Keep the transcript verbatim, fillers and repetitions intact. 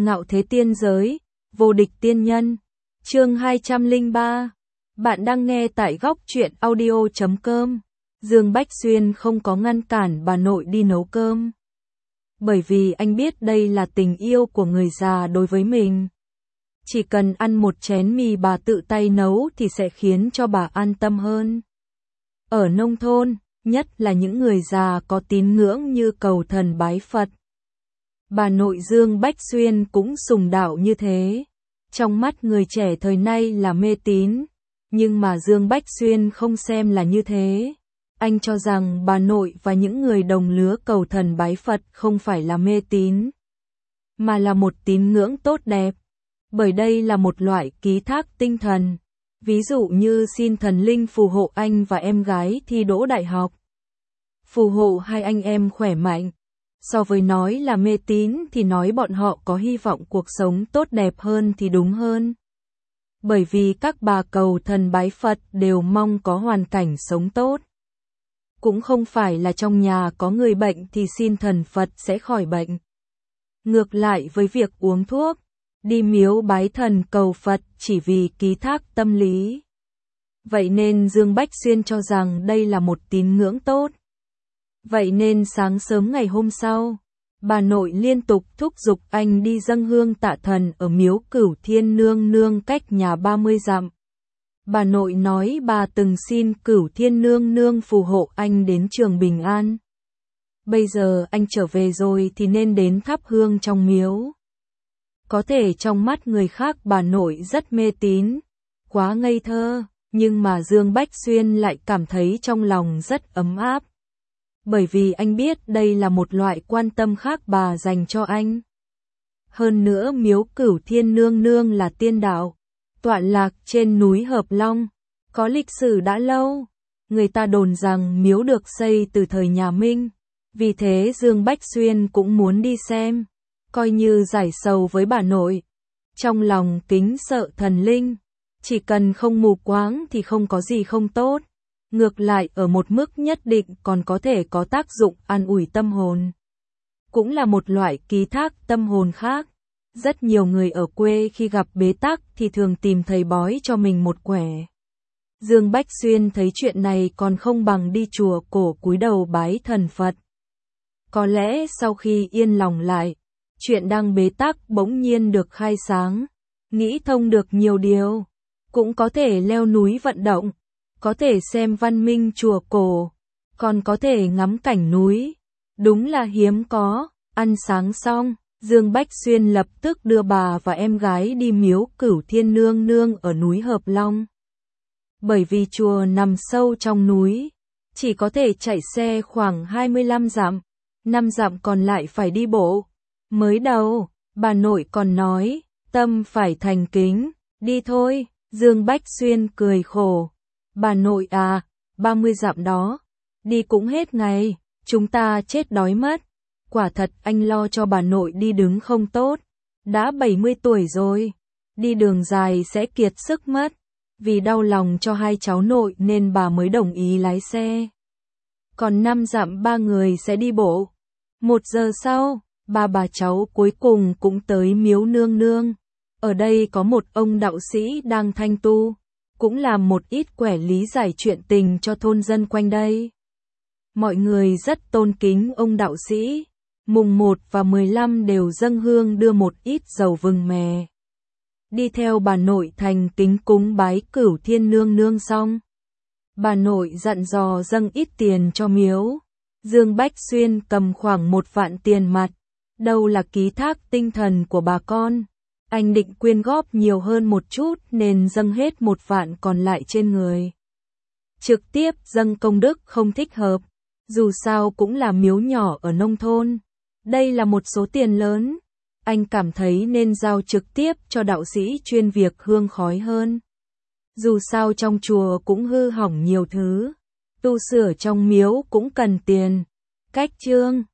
Ngạo thế tiên giới, vô địch tiên nhân. Chương hai trăm lẻ ba. Bạn đang nghe tại góc truyện audio chấm com. Dương Bách Xuyên không có ngăn cản bà nội đi nấu cơm. Bởi vì anh biết đây là tình yêu của người già đối với mình. Chỉ cần ăn một chén mì bà tự tay nấu thì sẽ khiến cho bà an tâm hơn. Ở nông thôn, nhất là những người già có tín ngưỡng như cầu thần bái Phật. Bà nội Dương Bách Xuyên cũng sùng đạo như thế. Trong mắt người trẻ thời nay là mê tín, nhưng mà Dương Bách Xuyên không xem là như thế. Anh cho rằng bà nội và những người đồng lứa cầu thần bái Phật không phải là mê tín, mà là một tín ngưỡng tốt đẹp. Bởi đây là một loại ký thác tinh thần. Ví dụ như xin thần linh phù hộ anh và em gái thi đỗ đại học. Phù hộ hai anh em khỏe mạnh. So với nói là mê tín thì nói bọn họ có hy vọng cuộc sống tốt đẹp hơn thì đúng hơn. Bởi vì các bà cầu thần bái Phật đều mong có hoàn cảnh sống tốt. Cũng không phải là trong nhà có người bệnh thì xin thần Phật sẽ khỏi bệnh. Ngược lại với việc uống thuốc, đi miếu bái thần cầu Phật chỉ vì ký thác tâm lý. Vậy nên Dương Bách Xuyên cho rằng đây là một tín ngưỡng tốt. Vậy nên sáng sớm ngày hôm sau, bà nội liên tục thúc giục anh đi dâng hương tạ thần ở miếu Cửu Thiên Nương Nương cách nhà ba mươi dặm. Bà nội nói bà từng xin Cửu Thiên Nương Nương phù hộ anh đến trường bình an. Bây giờ anh trở về rồi thì nên đến thắp hương trong miếu. Có thể trong mắt người khác bà nội rất mê tín, quá ngây thơ, nhưng mà Dương Bách Xuyên lại cảm thấy trong lòng rất ấm áp. Bởi vì anh biết đây là một loại quan tâm khác bà dành cho anh. Hơn nữa miếu Cửu Thiên Nương Nương là tiên đạo, tọa lạc trên núi Hợp Long, có lịch sử đã lâu. Người ta đồn rằng miếu được xây từ thời nhà Minh, vì thế Dương Bách Xuyên cũng muốn đi xem, coi như giải sầu với bà nội. Trong lòng kính sợ thần linh, chỉ cần không mù quáng thì không có gì không tốt. Ngược lại ở một mức nhất định còn có thể có tác dụng an ủi tâm hồn. Cũng là một loại ký thác tâm hồn khác. Rất nhiều người ở quê khi gặp bế tắc thì thường tìm thầy bói cho mình một quẻ. Dương Bách Xuyên thấy chuyện này còn không bằng đi chùa cổ cúi đầu bái thần Phật. Có lẽ sau khi yên lòng lại, chuyện đang bế tắc bỗng nhiên được khai sáng, nghĩ thông được nhiều điều, cũng có thể leo núi vận động. Có thể xem văn minh chùa cổ, còn có thể ngắm cảnh núi. Đúng là hiếm có. Ăn sáng xong, Dương Bách Xuyên lập tức đưa bà và em gái đi miếu Cửu Thiên Nương Nương ở núi Hợp Long. Bởi vì chùa nằm sâu trong núi, chỉ có thể chạy xe khoảng hai mươi lăm dặm, năm dặm còn lại phải đi bộ. Mới đầu, bà nội còn nói, tâm phải thành kính, đi thôi. Dương Bách Xuyên cười khổ. Bà nội à, ba mươi dặm đó, đi cũng hết ngày, chúng ta chết đói mất. Quả thật anh lo cho bà nội đi đứng không tốt, đã bảy mươi tuổi rồi, đi đường dài sẽ kiệt sức mất. Vì đau lòng cho hai cháu nội nên bà mới đồng ý lái xe. Còn năm dặm ba người sẽ đi bộ. Một giờ sau, ba bà cháu cuối cùng cũng tới miếu nương nương. Ở đây có một ông đạo sĩ đang thanh tu, cũng làm một ít quẻ lý giải chuyện tình cho thôn dân quanh đây. Mọi người rất tôn kính ông đạo sĩ, mùng một và mười lăm đều dâng hương đưa một ít dầu vừng mè. Đi theo bà nội thành kính cúng bái Cửu Thiên Nương Nương xong, bà nội dặn dò dâng ít tiền cho miếu. Dương Bách Xuyên cầm khoảng một vạn tiền mặt, đâu là ký thác tinh thần của bà con. Anh định quyên góp nhiều hơn một chút nên dâng hết một vạn còn lại trên người. Trực tiếp dâng công đức không thích hợp, dù sao cũng là miếu nhỏ ở nông thôn. Đây là một số tiền lớn, anh cảm thấy nên giao trực tiếp cho đạo sĩ chuyên việc hương khói hơn. Dù sao trong chùa cũng hư hỏng nhiều thứ, tu sửa trong miếu cũng cần tiền. Cách chương